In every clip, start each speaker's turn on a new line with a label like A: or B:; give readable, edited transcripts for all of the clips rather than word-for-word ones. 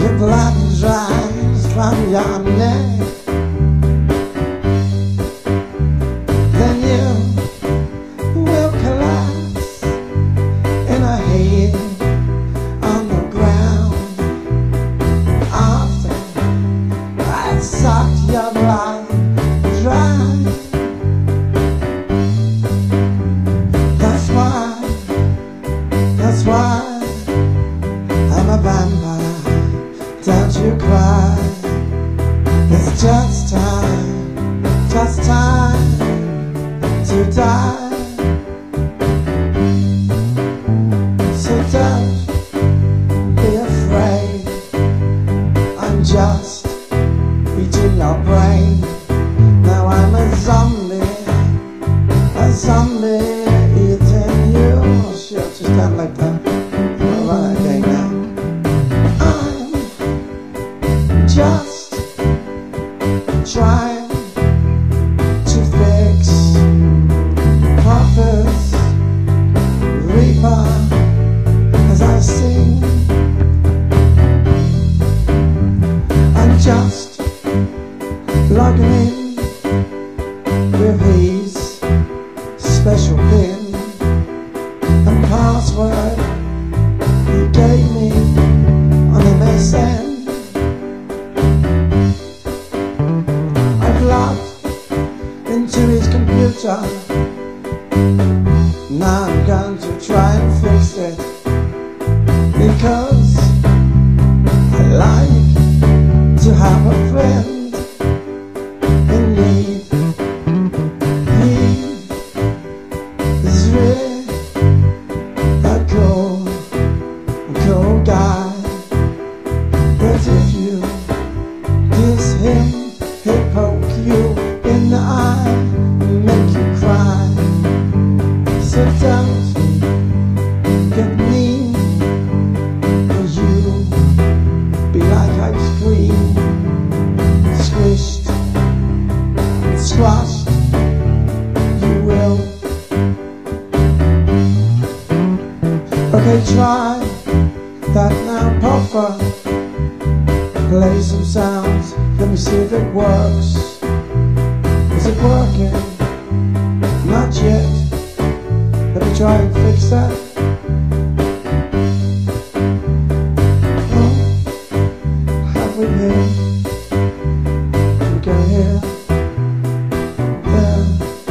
A: Your blood dries from your neck, then you will collapse in a heap on the ground. After I sucked your blood dry, that's why I'm a vampire. Don't you cry. It's just time to die. So don't be afraid. I'm just eating your brain. Now I'm a zombie eating you. Oh shit, just stand like that. I'll run that game now. I'm just trying to fix Prophet's Reaper as I sing. I'm just logging in with his special pin and password he gave me on MSN. I've logged into his computer. Now I'm going to try and fix it, because I like to have a friend in need. He is really a cool guy, but if you diss him, he'll poke you in the eye and make you cry. So don't get mean, or you'll be like ice cream, squished and squashed. You will. Okay, try that now, Puffer. Play some sounds, let me see if it works. Is it working? Not yet. Let me try and fix that. Oh, have we here? We go here. There.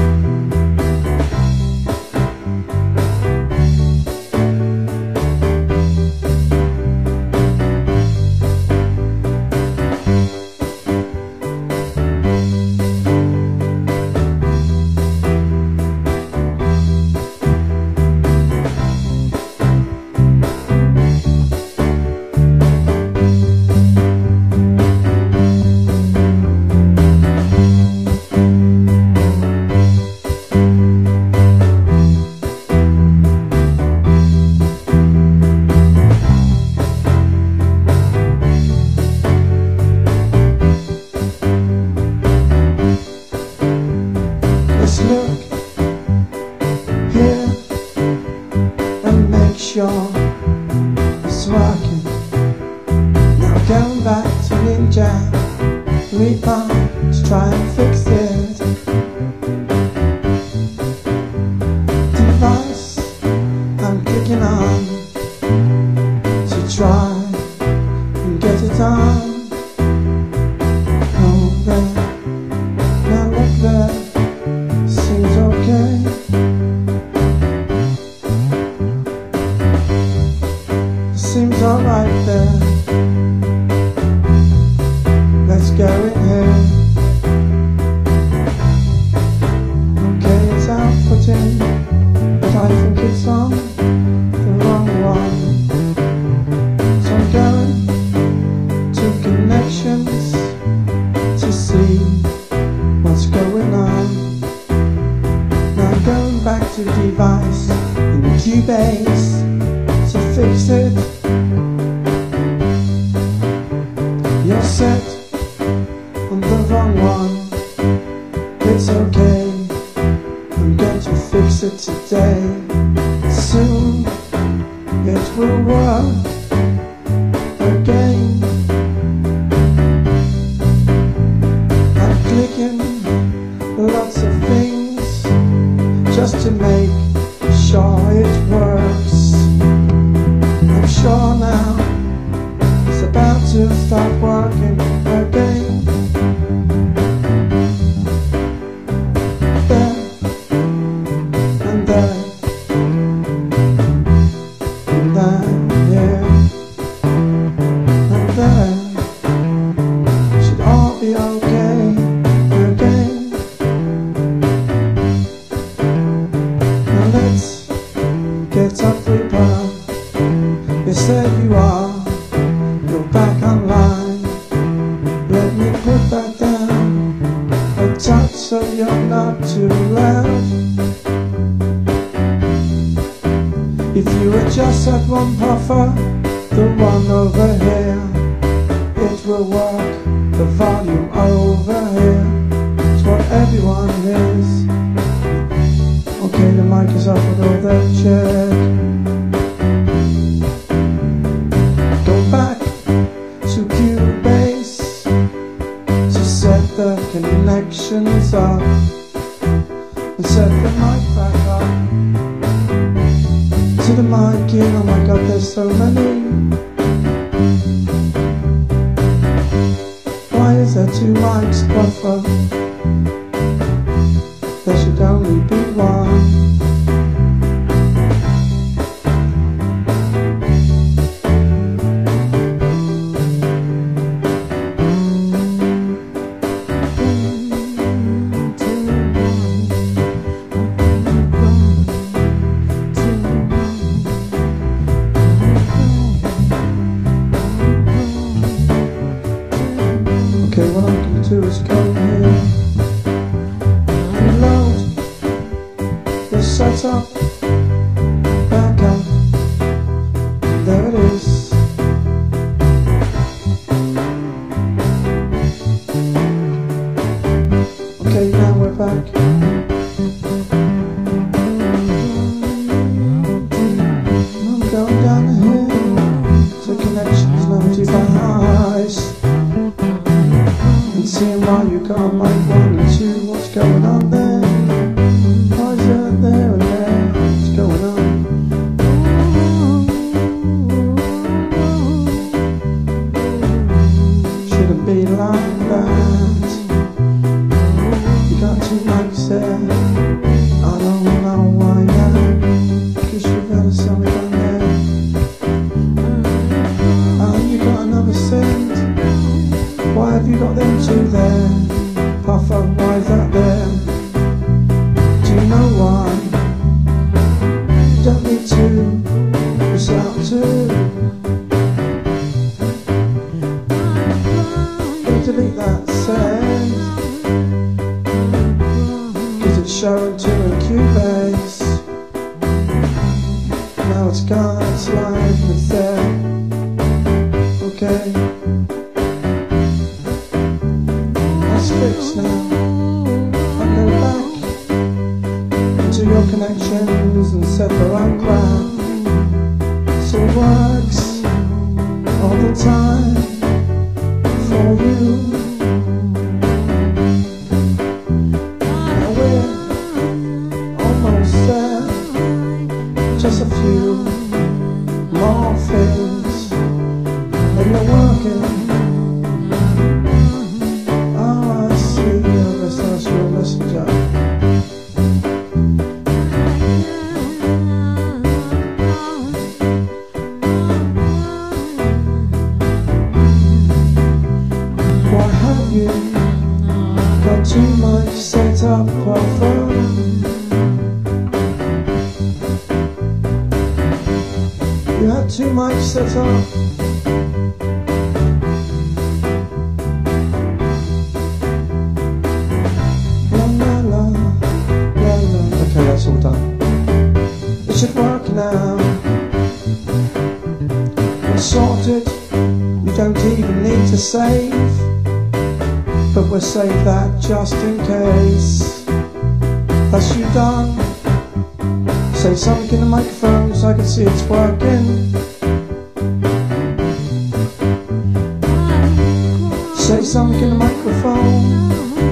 A: Let's look here and make sure it's working. Now going back to Ninja Reaper to try and fix it. Device I'm clicking on to try and get it on. Oh, there. Now look there. Seems okay. Seems alright there. Let's go in here. Okay, it's outputting, but I think it's on the wrong one. So I'm going to connections to see what's going on. Going back to the device in Cubase to fix it. You're set on the wrong one. It's okay, I'm going to fix it today. Soon it will work again. got two mics, buffer. There should only be one. Okay, what I'm going to do is go here and load the setup back up. There it is. Okay, now we're back. I'm going down the hill to connections, no device. And seeing why you can't make 1 and 2, what's going on there? Why is it there and there? What's going on? Shouldn't be like that. You got two mics there. I don't know why now, because you've got a song down there. And you got another synth. Why have you got them two there? Puffer, why is that there? Do you know why? You don't need to, it's out two. Gotta delete that send, cause it's showing 2 and Cubase. Now it's gone, it's live, it's there. Okay. Fixed now. I'll go back into your connections and set the right crap. So it works all the time for you. Now we're almost there. Just a few more things and they're working. Messenger. Why have you got too much set up for phone? You had too much set up. Okay, that's all done. It should work now. It's sorted. You don't even need to save, but we'll save that just in case. That's you done. Say something in the microphone so I can see it's working. Say something in the microphone.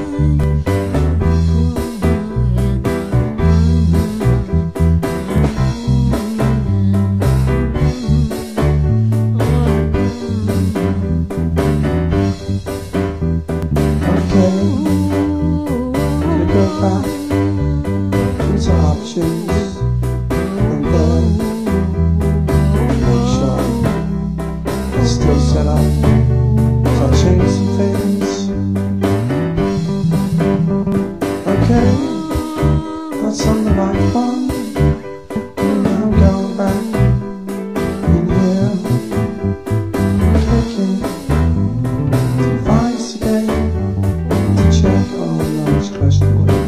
A: Go back into options and then make sure it's still set up. So I'll change some things. Okay, that's on the right one. Now I'm going back in here, clicking device again to check. Oh no, it's close to the way.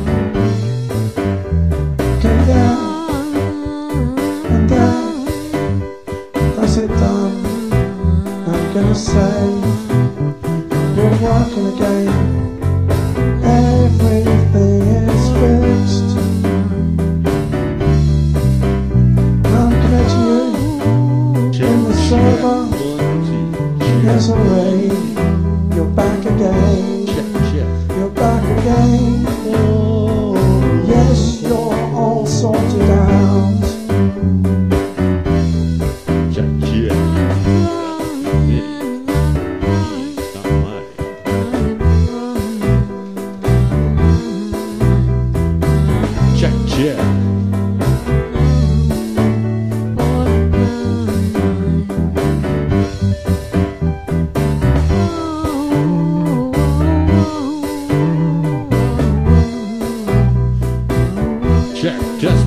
A: Okay, there and there. That's it done. I'm gonna save. We're working again. Everything is fixed. I'm connecting you in the server. Yes, already. You're back again. You're back again. Yes, you're all sorted out.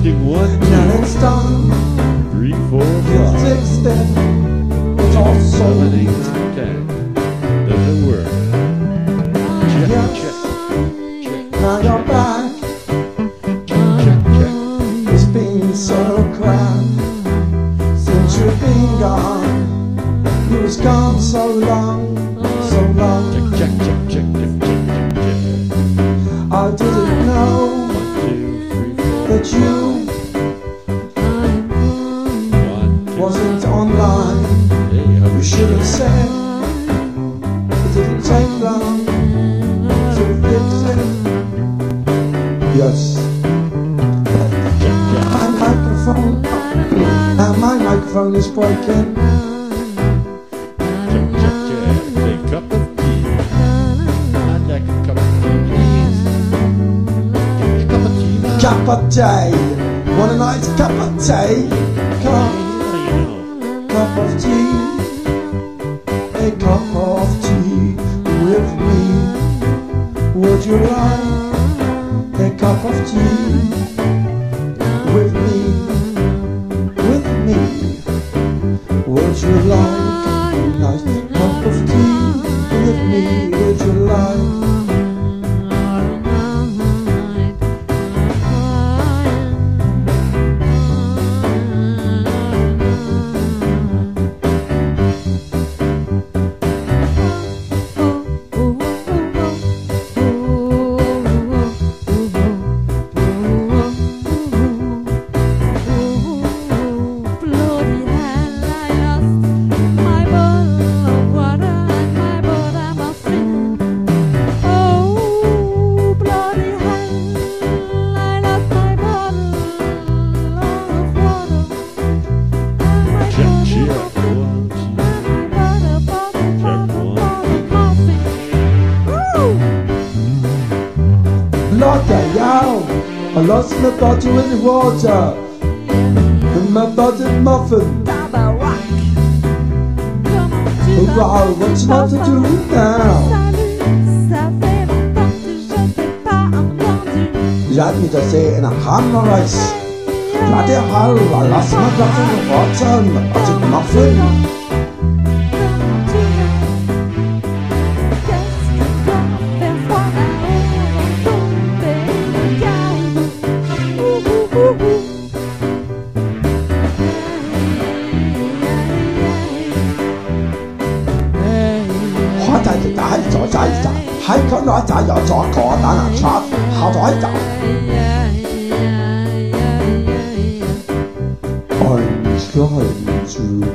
B: Testing 1, 2,
A: Now it's done.
B: 3, 4,
A: It's
B: 5,
A: extended. It's all
B: 7, 8,
A: sold.
B: 9, 10. Does it work? Check,
A: Yes.
B: check, check,
A: Now you're back.
B: check, check.
A: It's been so crap since you've been gone. You was gone so long, so long.
B: Check, check, check, check, check, check, check.
A: I didn't know
B: 1, 2, 3, 4.
A: that you
B: 1, 2.
A: wasn't online.
B: Hey, how
A: You should have said it didn't take long to fix it. Yes.
B: check, check.
A: My microphone, now my microphone is breaking.
B: Check, check, check. A cup of tea. I'd like a cup of tea, please. Give me a cup of tea, man.
A: Cup of tea. Want a nice cup of tea? Cup, cup of tea. A cup of tea with me. Would you like a cup of tea with me? With me. Would you like a nice cup of tea with me? Would you like? I lost my bottle in the water and my buttered muffin. Wow, what's not to do now? You had me to say it in a hammer rice. Bloody hell, I lost my bottle in the water and my buttered muffin. Hãy có nói trả giờ cho có đã là chót, hào nói trả. I'm trying to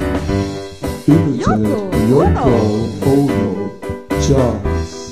A: imitate Yoko Ono just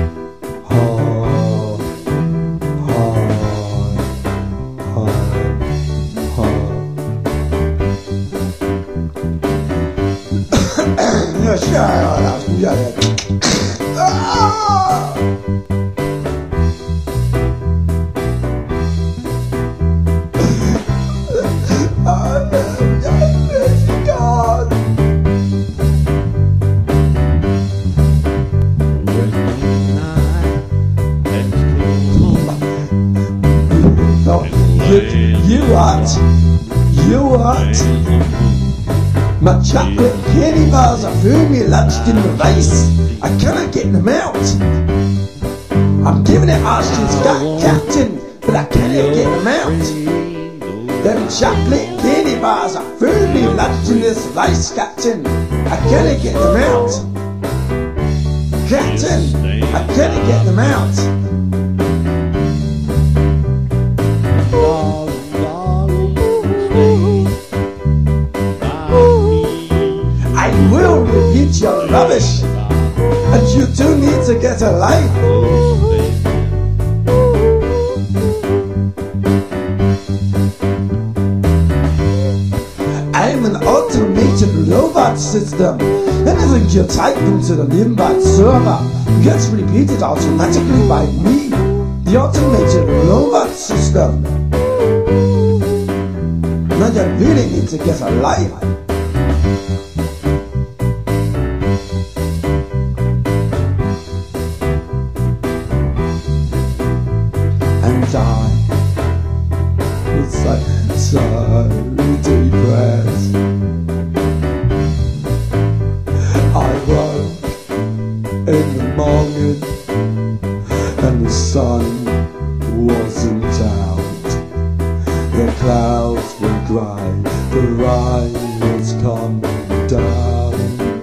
A: You what? My chocolate candy bars are firmly lodged in the vase. I cannot get them out. I'm giving it Austin's got captain, but I cannot get them out. Them chocolate candy bars are firmly lodged in this vase, captain. I cannot get them out. Captain, I cannot get them out. Your rubbish, and you do need to get a life. I'm an automated robot system. Anything you type into the Limbot server gets repeated automatically by me, the automated robot system. Now you really need to get a life. in the morning, and the sun wasn't out. The clouds were dry, the rain was coming down.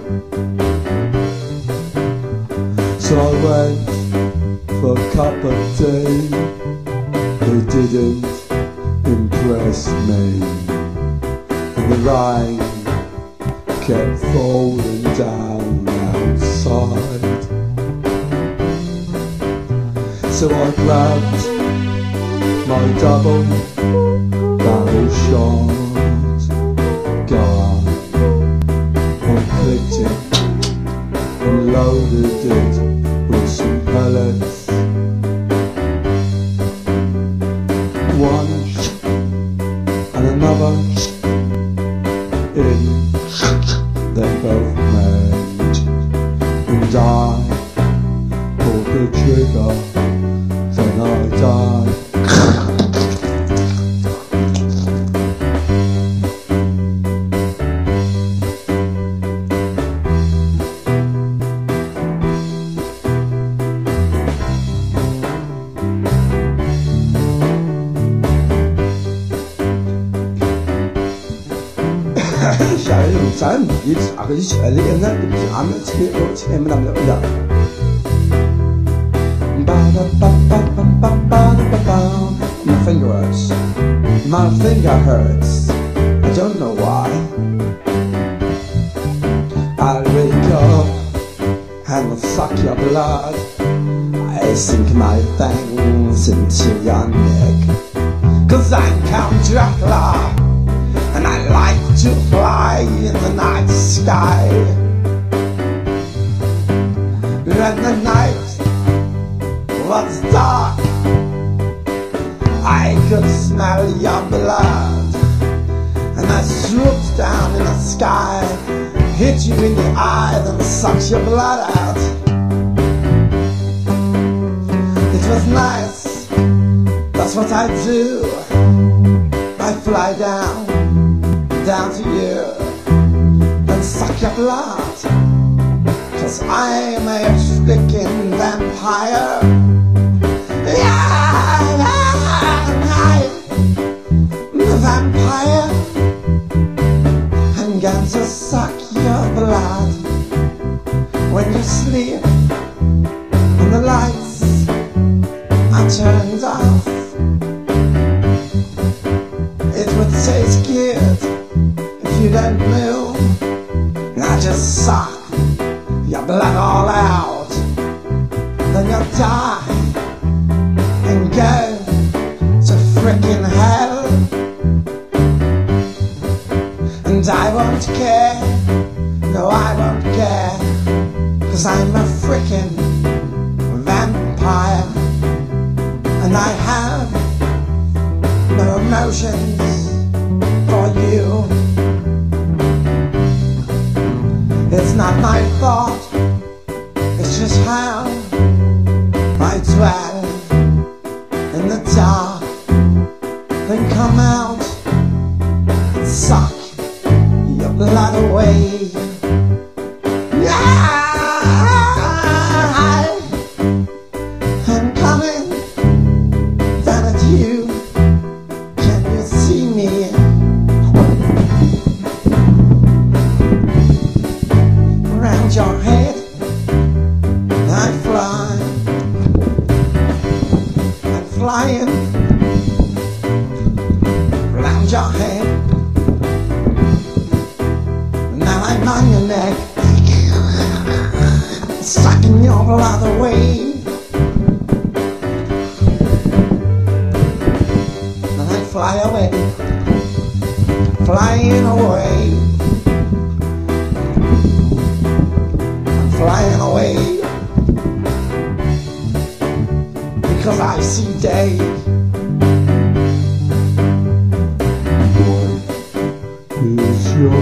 A: So I went for a cup of tea. It didn't impress me, and the rain kept falling down outside. So I grabbed my double-barrel shot gun and clicked it and loaded it with some pellets. One and another in, they both made, and I pulled the trigger, then I died. Sen hiç arkadaş öyle yerler bir anlat çıkıyor hemen öyle. My finger hurts. My finger hurts. I don't know why. I'll wake up and I'll suck your blood. I sink my fangs into your neck. 'Cause I'm Count Dracula, and I like to fly in the night sky. When the night was dark, I could smell your blood, and I swooped down in the sky, hit you in the eye, then sucked your blood out. It was nice, that's what I do. I fly down to you and suck your blood, 'cause I'm a freaking vampire. Yeah, I'm a vampire. I'm going to suck your blood when you sleep and the lights are turned off. It would taste good if you don't move. I just suck your blood all out, then you'll die and go to frickin' hell. And I won't care, no I won't care, 'cause I'm a frickin' vampire, and I have no emotions for you. It's not my fault, it's just how I dwell in the dark, then come out and suck your blood away. I'm coming down at you. Can you see me? Around your head I fly. I'm flying around your head. Now I'm on your neck, sucking your blood away. And I fly away, flying away. I'm flying away, because I see day.
C: What is your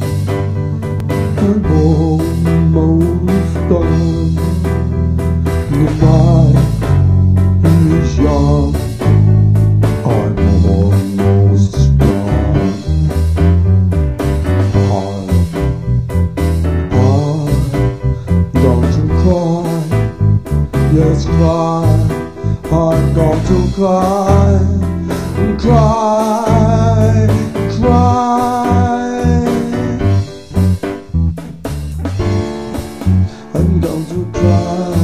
C: I'm almost done. The night is young. I'm almost done. Don't you cry.
A: just cry. I'm going to cry, cry, cry. I'm going to cry.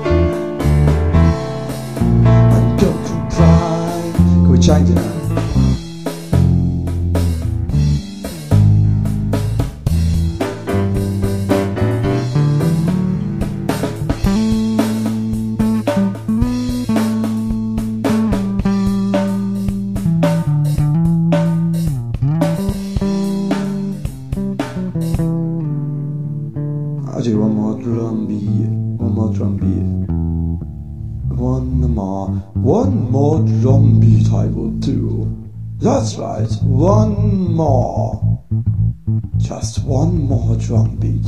A: I'm going to cry. Can we change it now? I'll do one more drum beat, one more drum beat. One more drum beat I will do. That's right, one more. Just one more drum beat.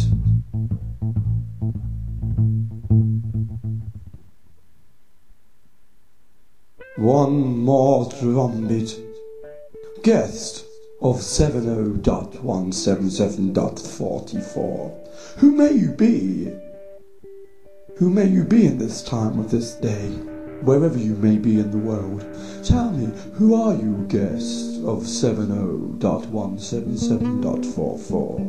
A: One more drum beat. Guest of 70.177.44. Who may you be? Who may you be in this time of this day? Wherever you may be in the world, tell me, who are you, guest of 70.177.44?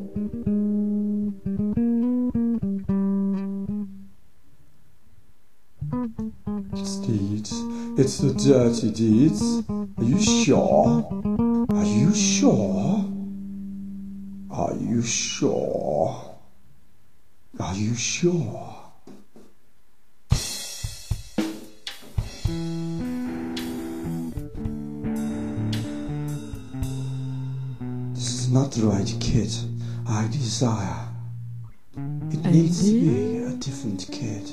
A: It's Deeds. It's the Dirty Deeds. Are you sure? Are you sure? Are you sure? Are you sure? This is not the right kit I desire. It needs to be a different kit.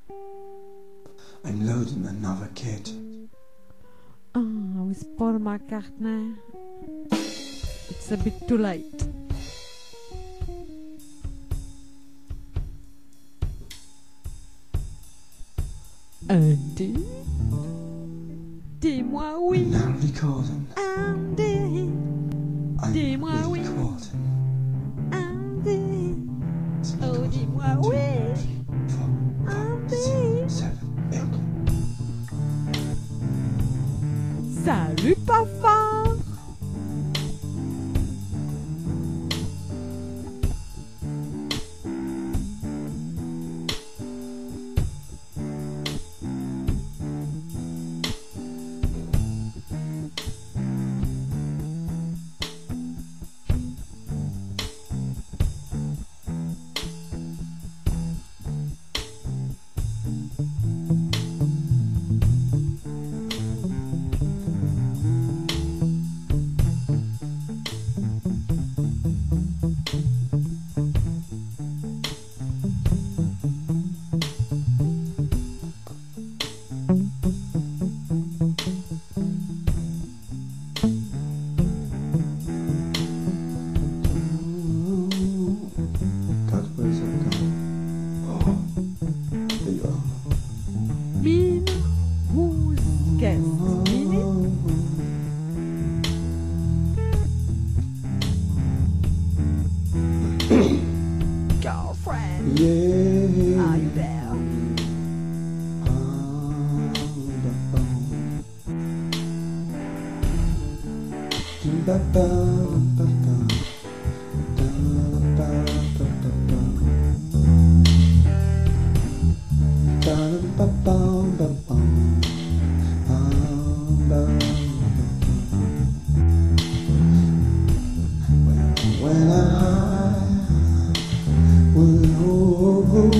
A: I'm loading another kit.
D: With Paul McCartney. It's a bit too late. Andy, dis-moi oui.
A: Now recording.
D: Andy,
A: I'm
D: dis-moi oui.
A: recording.
D: Andy, oh dis-moi oui.
A: 4, 5, 6, 7, 8.
D: Salut papa. Girlfriend,
A: Yeah.
D: are you there?
A: When I will,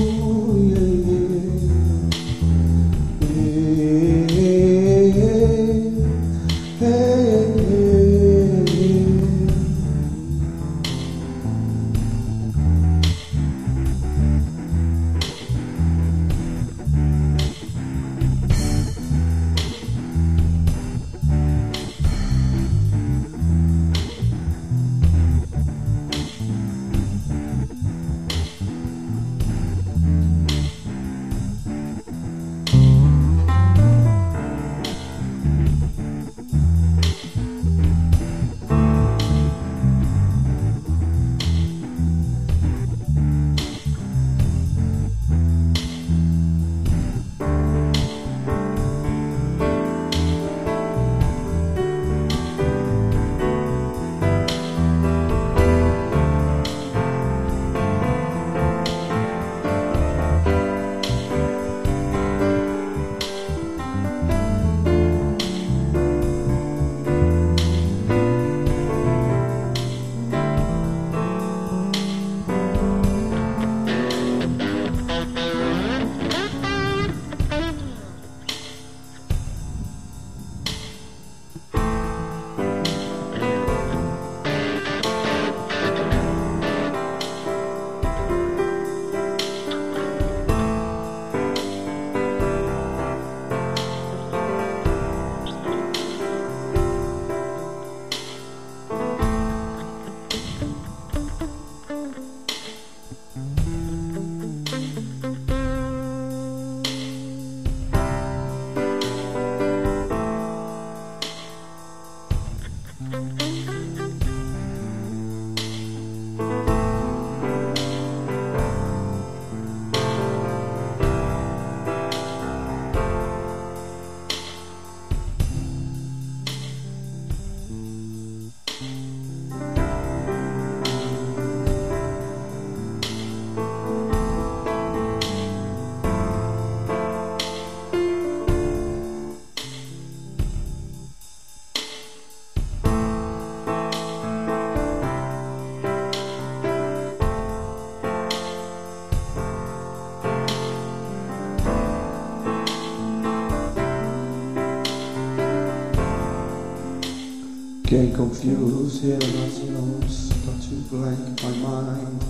A: Getting confused here, nothing else got to blank my mind.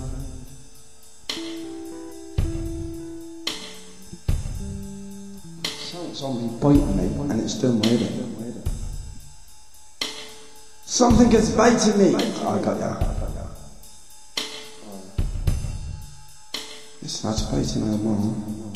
A: Something's on me, biting me, and it's doing my head in. Something is biting me. I got ya. It's not biting no more.